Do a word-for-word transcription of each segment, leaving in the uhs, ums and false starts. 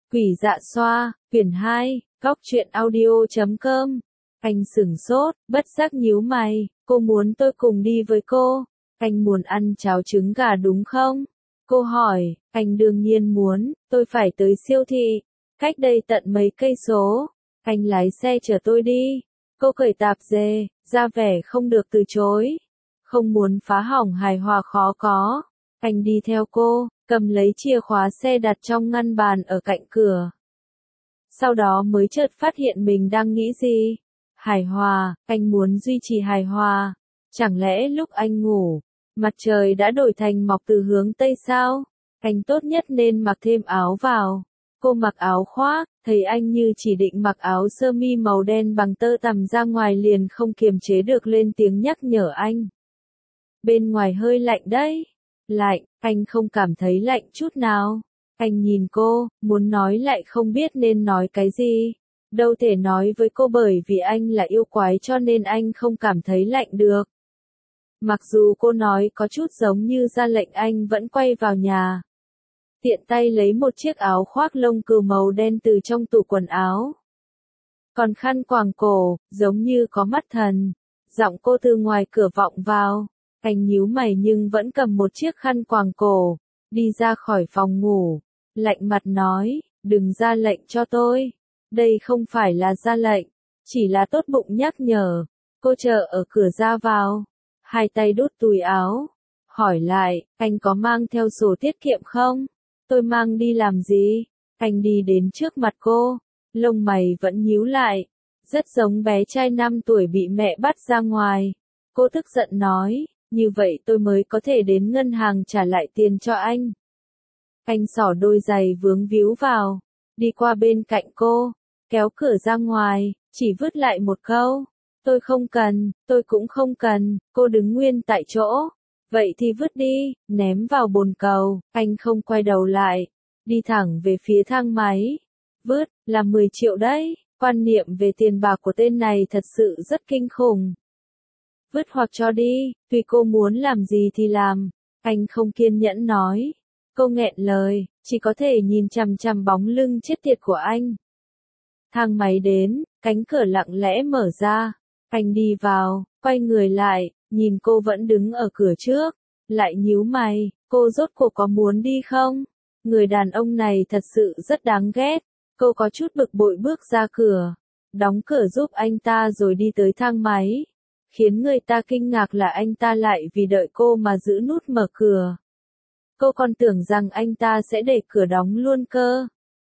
Quỷ dạ xoa, quyển hai, góc truyện audio chấm com. Anh sửng sốt, bất giác nhíu mày, cô muốn tôi cùng đi với cô. Anh muốn ăn cháo trứng gà đúng không? Cô hỏi, anh đương nhiên muốn, tôi phải tới siêu thị, cách đây tận mấy cây số. Anh lái xe chở tôi đi. Cô cởi tạp dề, ra vẻ không được từ chối. Không muốn phá hỏng hài hòa khó có. Anh đi theo cô, cầm lấy chìa khóa xe đặt trong ngăn bàn ở cạnh cửa. Sau đó mới chợt phát hiện mình đang nghĩ gì. Hài hòa, anh muốn duy trì hài hòa. Chẳng lẽ lúc anh ngủ, mặt trời đã đổi thành mọc từ hướng Tây sao? Anh tốt nhất nên mặc thêm áo vào. Cô mặc áo khoác, thấy anh như chỉ định mặc áo sơ mi màu đen bằng tơ tằm ra ngoài liền không kiềm chế được lên tiếng nhắc nhở anh. Bên ngoài hơi lạnh đấy. Lạnh, anh không cảm thấy lạnh chút nào. Anh nhìn cô, muốn nói lại không biết nên nói cái gì. Đâu thể nói với cô bởi vì anh là yêu quái cho nên anh không cảm thấy lạnh được. Mặc dù cô nói có chút giống như ra lệnh anh vẫn quay vào nhà. Tiện tay lấy một chiếc áo khoác lông cừu màu đen từ trong tủ quần áo. Còn khăn quàng cổ, giống như có mắt thần. Giọng cô từ ngoài cửa vọng vào. Anh nhíu mày nhưng vẫn cầm một chiếc khăn quàng cổ. Đi ra khỏi phòng ngủ. Lạnh mặt nói, đừng ra lệnh cho tôi. Đây không phải là ra lệnh. Chỉ là tốt bụng nhắc nhở. Cô chờ ở cửa ra vào. Hai tay đút túi áo. Hỏi lại, anh có mang theo sổ tiết kiệm không? Tôi mang đi làm gì? Anh đi đến trước mặt cô. Lông mày vẫn nhíu lại. Rất giống bé trai năm tuổi bị mẹ bắt ra ngoài. Cô tức giận nói, như vậy tôi mới có thể đến ngân hàng trả lại tiền cho anh. Anh xỏ đôi giày vướng víu vào. Đi qua bên cạnh cô. Kéo cửa ra ngoài. Chỉ vứt lại một câu. Tôi không cần, tôi cũng không cần. Cô đứng nguyên tại chỗ. Vậy thì vứt đi, ném vào bồn cầu. Anh không quay đầu lại. Đi thẳng về phía thang máy. Vứt, là mười triệu đấy. Quan niệm về tiền bạc của tên này thật sự rất kinh khủng. Vứt hoặc cho đi, tùy cô muốn làm gì thì làm. Anh không kiên nhẫn nói. Cô nghẹn lời, chỉ có thể nhìn chằm chằm bóng lưng chết tiệt của anh. Thang máy đến, cánh cửa lặng lẽ mở ra. Anh đi vào, quay người lại, nhìn cô vẫn đứng ở cửa trước. Lại nhíu mày, cô rốt cuộc có muốn đi không? Người đàn ông này thật sự rất đáng ghét. Cô có chút bực bội bước ra cửa. Đóng cửa giúp anh ta rồi đi tới thang máy. Khiến người ta kinh ngạc là anh ta lại vì đợi cô mà giữ nút mở cửa. Cô còn tưởng rằng anh ta sẽ để cửa đóng luôn cơ.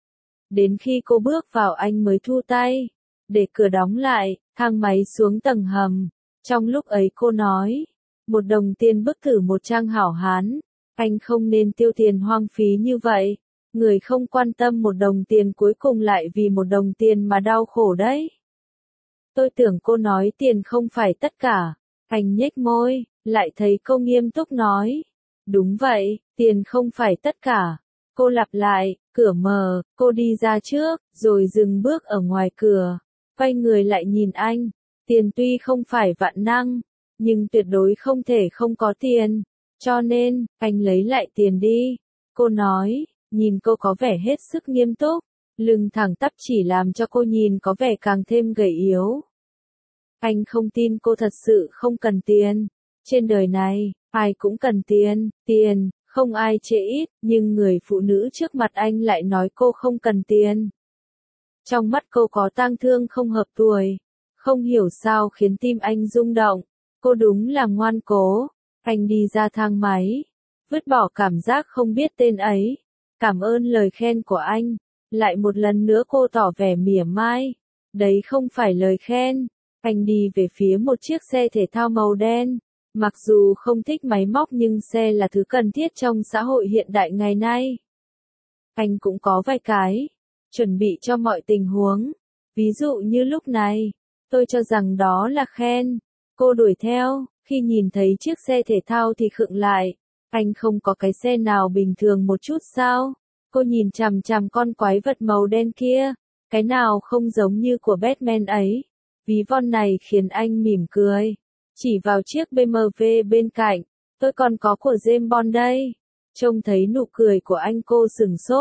Đến khi cô bước vào anh mới thu tay. Để cửa đóng lại, thang máy xuống tầng hầm. Trong lúc ấy cô nói. Một đồng tiền bức thử một trang hảo hán. Anh không nên tiêu tiền hoang phí như vậy. Người không quan tâm một đồng tiền cuối cùng lại vì một đồng tiền mà đau khổ đấy. Tôi tưởng cô nói tiền không phải tất cả. Anh nhếch môi, lại thấy cô nghiêm túc nói. Đúng vậy, tiền không phải tất cả. Cô lặp lại, cửa mở, cô đi ra trước, rồi dừng bước ở ngoài cửa. Quay người lại nhìn anh. Tiền tuy không phải vạn năng, nhưng tuyệt đối không thể không có tiền. Cho nên, anh lấy lại tiền đi. Cô nói, nhìn cô có vẻ hết sức nghiêm túc. Lưng thẳng tắp chỉ làm cho cô nhìn có vẻ càng thêm gầy yếu. Anh không tin cô thật sự không cần tiền. Trên đời này, ai cũng cần tiền, tiền, không ai chê ít, nhưng người phụ nữ trước mặt anh lại nói cô không cần tiền. Trong mắt cô có tang thương không hợp tuổi. Không hiểu sao khiến tim anh rung động. Cô đúng là ngoan cố. Anh đi ra thang máy. Vứt bỏ cảm giác không biết tên ấy. Cảm ơn lời khen của anh. Lại một lần nữa cô tỏ vẻ mỉa mai. Đấy không phải lời khen. Anh đi về phía một chiếc xe thể thao màu đen. Mặc dù không thích máy móc nhưng xe là thứ cần thiết trong xã hội hiện đại ngày nay. Anh cũng có vài cái. Chuẩn bị cho mọi tình huống. Ví dụ như lúc này. Tôi cho rằng đó là khen. Cô đuổi theo. Khi nhìn thấy chiếc xe thể thao thì khựng lại. Anh không có cái xe nào bình thường một chút sao? Cô nhìn chằm chằm con quái vật màu đen kia. Cái nào không giống như của Batman ấy. Ví von này khiến anh mỉm cười. Chỉ vào chiếc bê em vê bên cạnh. Tôi còn có của James Bond đây. Trông thấy nụ cười của anh cô sửng sốt.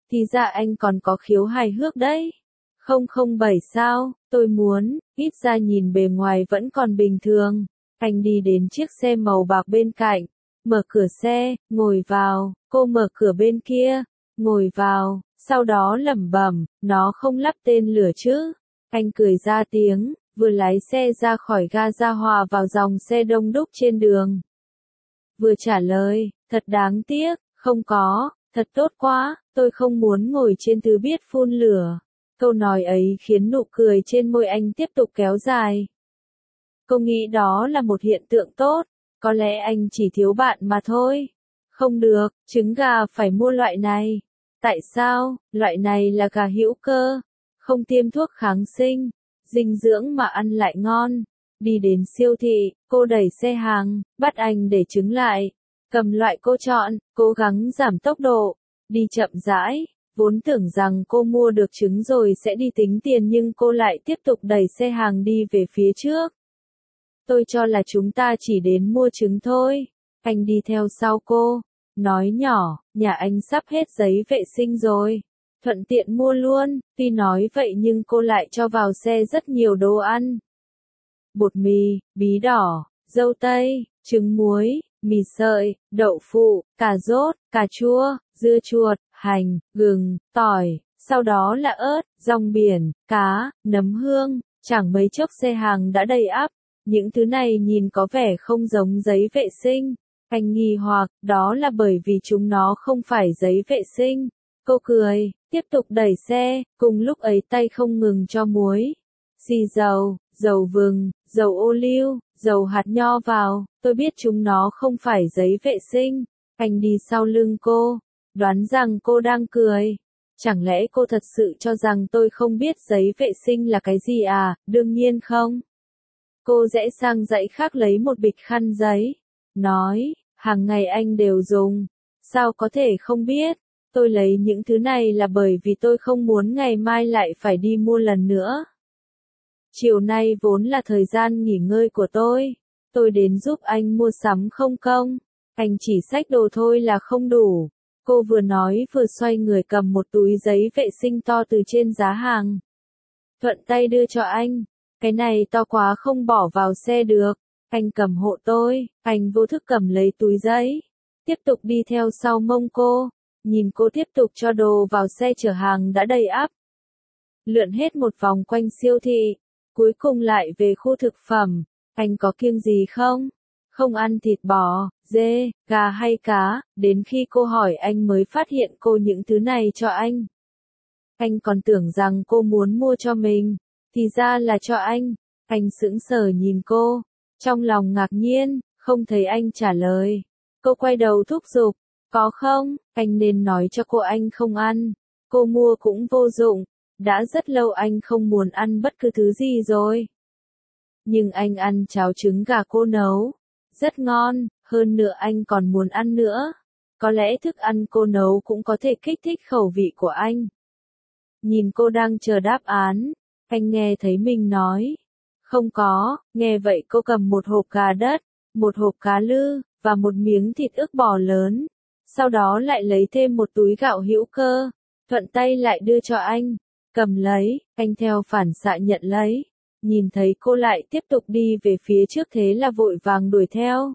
Thì ra anh còn có khiếu hài hước đấy. Không không bảy sao, tôi muốn, ít ra nhìn bề ngoài vẫn còn bình thường. Anh đi đến chiếc xe màu bạc bên cạnh, mở cửa xe, ngồi vào, cô mở cửa bên kia, ngồi vào, sau đó lẩm bẩm, nó không lắp tên lửa chứ. Anh cười ra tiếng, vừa lái xe ra khỏi ga ra hòa vào dòng xe đông đúc trên đường. Vừa trả lời, thật đáng tiếc, không có, thật tốt quá, tôi không muốn ngồi trên thứ biết phun lửa. Câu nói ấy khiến nụ cười trên môi anh tiếp tục kéo dài. Cô nghĩ đó là một hiện tượng tốt, có lẽ anh chỉ thiếu bạn mà thôi. Không được, trứng gà phải mua loại này. Tại sao? Loại này là gà hữu cơ, không tiêm thuốc kháng sinh, dinh dưỡng mà ăn lại ngon. Đi đến siêu thị, cô đẩy xe hàng, bắt anh để trứng lại. Cầm loại cô chọn, cố gắng giảm tốc độ, đi chậm rãi. Vốn tưởng rằng cô mua được trứng rồi sẽ đi tính tiền nhưng cô lại tiếp tục đẩy xe hàng đi về phía trước. Tôi cho là chúng ta chỉ đến mua trứng thôi. Anh đi theo sau cô, nói nhỏ, nhà anh sắp hết giấy vệ sinh rồi. Thuận tiện mua luôn, tuy nói vậy nhưng cô lại cho vào xe rất nhiều đồ ăn. Bột mì, bí đỏ, dâu tây, trứng muối, mì sợi, đậu phụ, cà rốt, cà chua, dưa chuột, hành, gừng, tỏi, sau đó là ớt, rong biển, cá, nấm hương, chẳng mấy chốc xe hàng đã đầy ắp. Những thứ này nhìn có vẻ không giống giấy vệ sinh. Anh nghi hoặc, đó là bởi vì chúng nó không phải giấy vệ sinh. Cô cười, tiếp tục đẩy xe, cùng lúc ấy tay không ngừng cho muối, xì dầu, dầu vừng, dầu ô liu, dầu hạt nho vào. Tôi biết chúng nó không phải giấy vệ sinh. Anh đi sau lưng cô, đoán rằng cô đang cười. Chẳng lẽ cô thật sự cho rằng tôi không biết giấy vệ sinh là cái gì à? Đương nhiên không. Cô rẽ sang dãy khác lấy một bịch khăn giấy, nói, hàng ngày anh đều dùng, sao có thể không biết, tôi lấy những thứ này là bởi vì tôi không muốn ngày mai lại phải đi mua lần nữa. Chiều nay vốn là thời gian nghỉ ngơi của tôi, tôi đến giúp anh mua sắm không công, anh chỉ xách đồ thôi là không đủ. Cô vừa nói vừa xoay người cầm một túi giấy vệ sinh to từ trên giá hàng. Thuận tay đưa cho anh. Cái này to quá không bỏ vào xe được. Anh cầm hộ tôi, anh vô thức cầm lấy túi giấy. Tiếp tục đi theo sau mông cô. Nhìn cô tiếp tục cho đồ vào xe chở hàng đã đầy ắp. Lượn hết một vòng quanh siêu thị. Cuối cùng lại về khu thực phẩm. Anh có kiêng gì không? Không ăn thịt bò, dê, gà hay cá. Đến khi cô hỏi anh mới phát hiện cô những thứ này cho anh. Anh còn tưởng rằng cô muốn mua cho mình. Thì ra là cho anh. Anh sững sờ nhìn cô, trong lòng ngạc nhiên, không thấy anh trả lời. Cô quay đầu thúc giục, có không, anh nên nói cho cô anh không ăn. Cô mua cũng vô dụng, đã rất lâu anh không muốn ăn bất cứ thứ gì rồi. Nhưng anh ăn cháo trứng gà cô nấu, rất ngon, hơn nữa anh còn muốn ăn nữa. Có lẽ thức ăn cô nấu cũng có thể kích thích khẩu vị của anh. Nhìn cô đang chờ đáp án. Anh nghe thấy mình nói. Không có, nghe vậy cô cầm một hộp gà đất, một hộp cá lư, và một miếng thịt ức bò lớn. Sau đó lại lấy thêm một túi gạo hữu cơ, thuận tay lại đưa cho anh. Cầm lấy, anh theo phản xạ nhận lấy. Nhìn thấy cô lại tiếp tục đi về phía trước thế là vội vàng đuổi theo.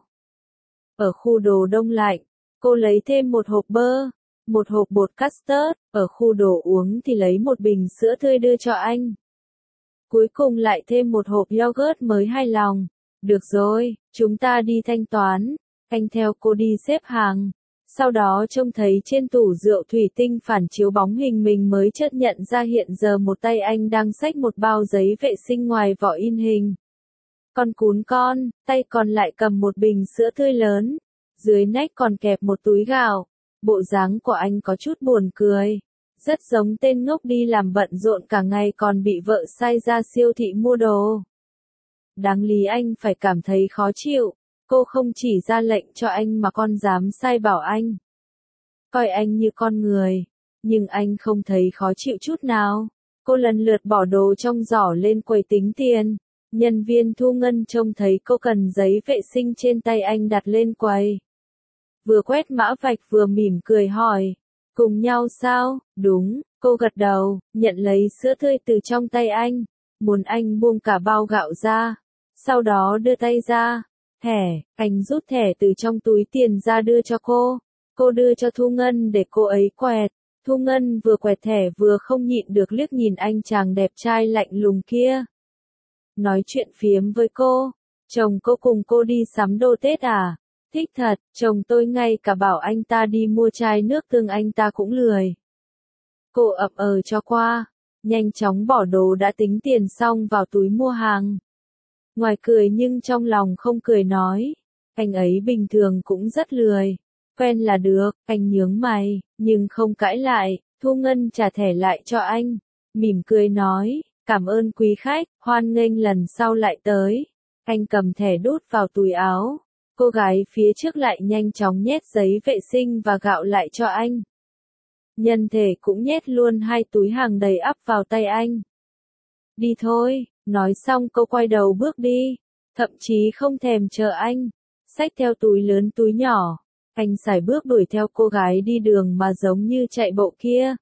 Ở khu đồ đông lạnh, cô lấy thêm một hộp bơ, một hộp bột custard, ở khu đồ uống thì lấy một bình sữa tươi đưa cho anh. Cuối cùng lại thêm một hộp yogurt mới hài lòng. Được rồi, chúng ta đi thanh toán. Anh theo cô đi xếp hàng. Sau đó trông thấy trên tủ rượu thủy tinh phản chiếu bóng hình mình mới chợt nhận ra hiện giờ một tay anh đang xách một bao giấy vệ sinh ngoài vỏ in hình. Con cún con, tay còn lại cầm một bình sữa tươi lớn. Dưới nách còn kẹp một túi gạo. Bộ dáng của anh có chút buồn cười. Rất giống tên ngốc đi làm bận rộn cả ngày còn bị vợ sai ra siêu thị mua đồ. Đáng lý anh phải cảm thấy khó chịu, cô không chỉ ra lệnh cho anh mà còn dám sai bảo anh. Coi anh như con người, nhưng anh không thấy khó chịu chút nào. Cô lần lượt bỏ đồ trong giỏ lên quầy tính tiền. Nhân viên thu ngân trông thấy cô cần giấy vệ sinh trên tay anh đặt lên quầy. Vừa quét mã vạch vừa mỉm cười hỏi. Cùng nhau sao? Đúng, cô gật đầu, nhận lấy sữa tươi từ trong tay anh, muốn anh buông cả bao gạo ra, sau đó đưa tay ra, thẻ, anh rút thẻ từ trong túi tiền ra đưa cho cô, cô đưa cho Thu Ngân để cô ấy quẹt, Thu Ngân vừa quẹt thẻ vừa không nhịn được liếc nhìn anh chàng đẹp trai lạnh lùng kia. Nói chuyện phiếm với cô, chồng cô cùng cô đi sắm đồ Tết à? Thích thật, chồng tôi ngay cả bảo anh ta đi mua chai nước tương anh ta cũng lười. Cô ậm ờ cho qua, nhanh chóng bỏ đồ đã tính tiền xong vào túi mua hàng. Ngoài cười nhưng trong lòng không cười nói, anh ấy bình thường cũng rất lười, quen là được, anh nhướng mày, nhưng không cãi lại, Thu Ngân trả thẻ lại cho anh, mỉm cười nói, cảm ơn quý khách, hoan nghênh lần sau lại tới. Anh cầm thẻ đút vào túi áo, cô gái phía trước lại nhanh chóng nhét giấy vệ sinh và gạo lại cho anh. Nhân thể cũng nhét luôn hai túi hàng đầy ắp vào tay anh. Đi thôi, nói xong cô quay đầu bước đi, thậm chí không thèm chờ anh, xách theo túi lớn túi nhỏ, anh sải bước đuổi theo cô gái đi đường mà giống như chạy bộ kia.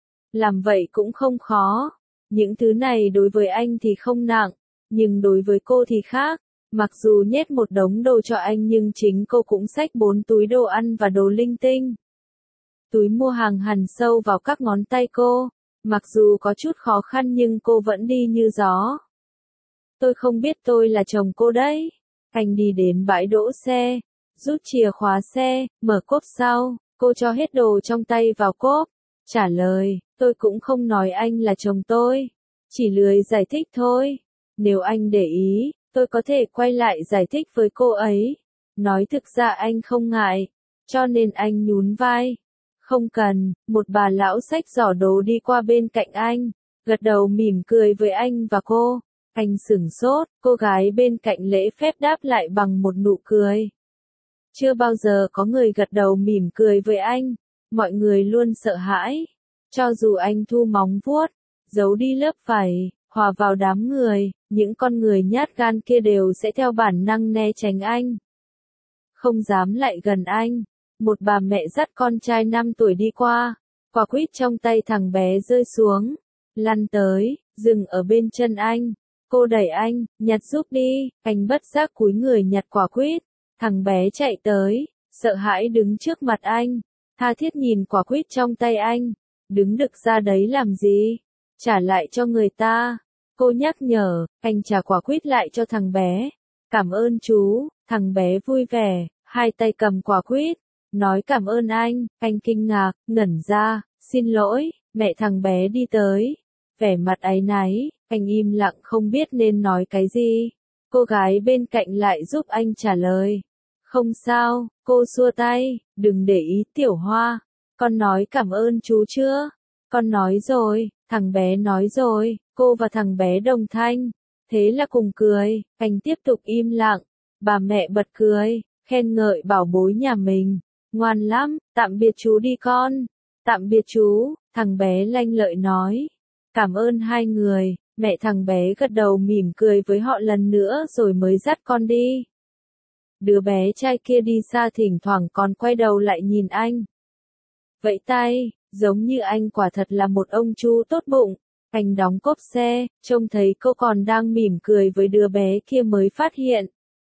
Làm vậy cũng không khó, những thứ này đối với anh thì không nặng, nhưng đối với cô thì khác, mặc dù nhét một đống đồ cho anh nhưng chính cô cũng xách bốn túi đồ ăn và đồ linh tinh. Túi mua hàng hằn sâu vào các ngón tay cô, mặc dù có chút khó khăn nhưng cô vẫn đi như gió. Tôi không biết tôi là chồng cô đấy. Anh đi đến bãi đỗ xe, rút chìa khóa xe, mở cốp sau, cô cho hết đồ trong tay vào cốp. Trả lời, tôi cũng không nói anh là chồng tôi, chỉ lười giải thích thôi. Nếu anh để ý, tôi có thể quay lại giải thích với cô ấy. Nói thực ra anh không ngại, cho nên anh nhún vai. Không cần, một bà lão xách giỏ đồ đi qua bên cạnh anh, gật đầu mỉm cười với anh và cô. Anh sửng sốt, cô gái bên cạnh lễ phép đáp lại bằng một nụ cười. Chưa bao giờ có người gật đầu mỉm cười với anh, mọi người luôn sợ hãi. Cho dù anh thu móng vuốt, giấu đi lớp vảy, hòa vào đám người, những con người nhát gan kia đều sẽ theo bản năng né tránh anh. Không dám lại gần anh. Một bà mẹ dắt con trai năm tuổi đi qua, quả quýt trong tay thằng bé rơi xuống, lăn tới, dừng ở bên chân anh. Cô đẩy anh, nhặt giúp đi, anh bất giác cúi người nhặt quả quýt. Thằng bé chạy tới, sợ hãi đứng trước mặt anh, tha thiết nhìn quả quýt trong tay anh. Đứng đực ra đấy làm gì? Trả lại cho người ta. Cô nhắc nhở, anh trả quả quýt lại cho thằng bé. Cảm ơn chú, thằng bé vui vẻ, hai tay cầm quả quýt. Nói cảm ơn anh, anh kinh ngạc, ngẩn ra, xin lỗi, mẹ thằng bé đi tới. Vẻ mặt áy náy, anh im lặng không biết nên nói cái gì. Cô gái bên cạnh lại giúp anh trả lời. Không sao, cô xua tay, đừng để ý Tiểu Hoa. Con nói cảm ơn chú chưa? Con nói rồi, thằng bé nói rồi, cô và thằng bé đồng thanh. Thế là cùng cười, anh tiếp tục im lặng. Bà mẹ bật cười, khen ngợi bảo bối nhà mình. Ngoan lắm, tạm biệt chú đi con. Tạm biệt chú, thằng bé lanh lợi nói. Cảm ơn hai người, mẹ thằng bé gật đầu mỉm cười với họ lần nữa rồi mới dắt con đi. Đứa bé trai kia đi xa thỉnh thoảng còn quay đầu lại nhìn anh. Vẫy tay, giống như anh quả thật là một ông chú tốt bụng. Anh đóng cốp xe, trông thấy cô còn đang mỉm cười với đứa bé kia mới phát hiện.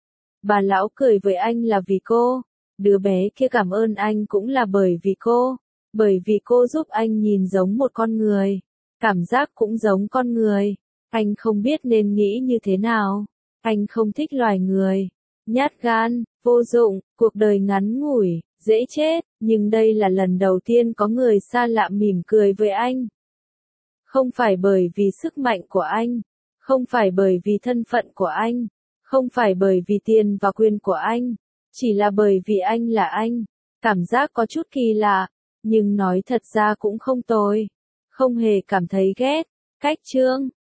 Bà lão cười với anh là vì cô. Đứa bé kia cảm ơn anh cũng là bởi vì cô, bởi vì cô giúp anh nhìn giống một con người, cảm giác cũng giống con người. Anh không biết nên nghĩ như thế nào. Anh không thích loài người, nhát gan, vô dụng, cuộc đời ngắn ngủi, dễ chết, nhưng đây là lần đầu tiên có người xa lạ mỉm cười với anh. Không phải bởi vì sức mạnh của anh, không phải bởi vì thân phận của anh, không phải bởi vì tiền và quyền của anh. Chỉ là bởi vì anh là anh, cảm giác có chút kỳ lạ, nhưng nói thật ra cũng không tồi, không hề cảm thấy ghét. Cách chương